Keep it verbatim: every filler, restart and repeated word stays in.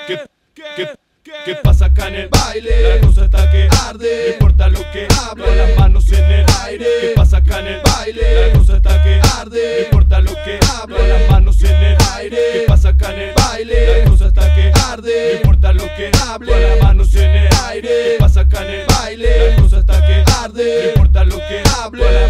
¿Qué, qué, qué pasa acá en el baile? La cosa está que arde, no importa lo que hable, con las manos en el aire. ¿Qué pasa acá en el baile? La cosa está que arde, no importa lo que hable, con las manos en el aire. ¿Qué pasa acá en el baile? La cosa está que arde, no importa lo que hable, con las manos en el aire. ¿Qué pasa acá en el baile? La cosa está que arde, no importa lo que hable.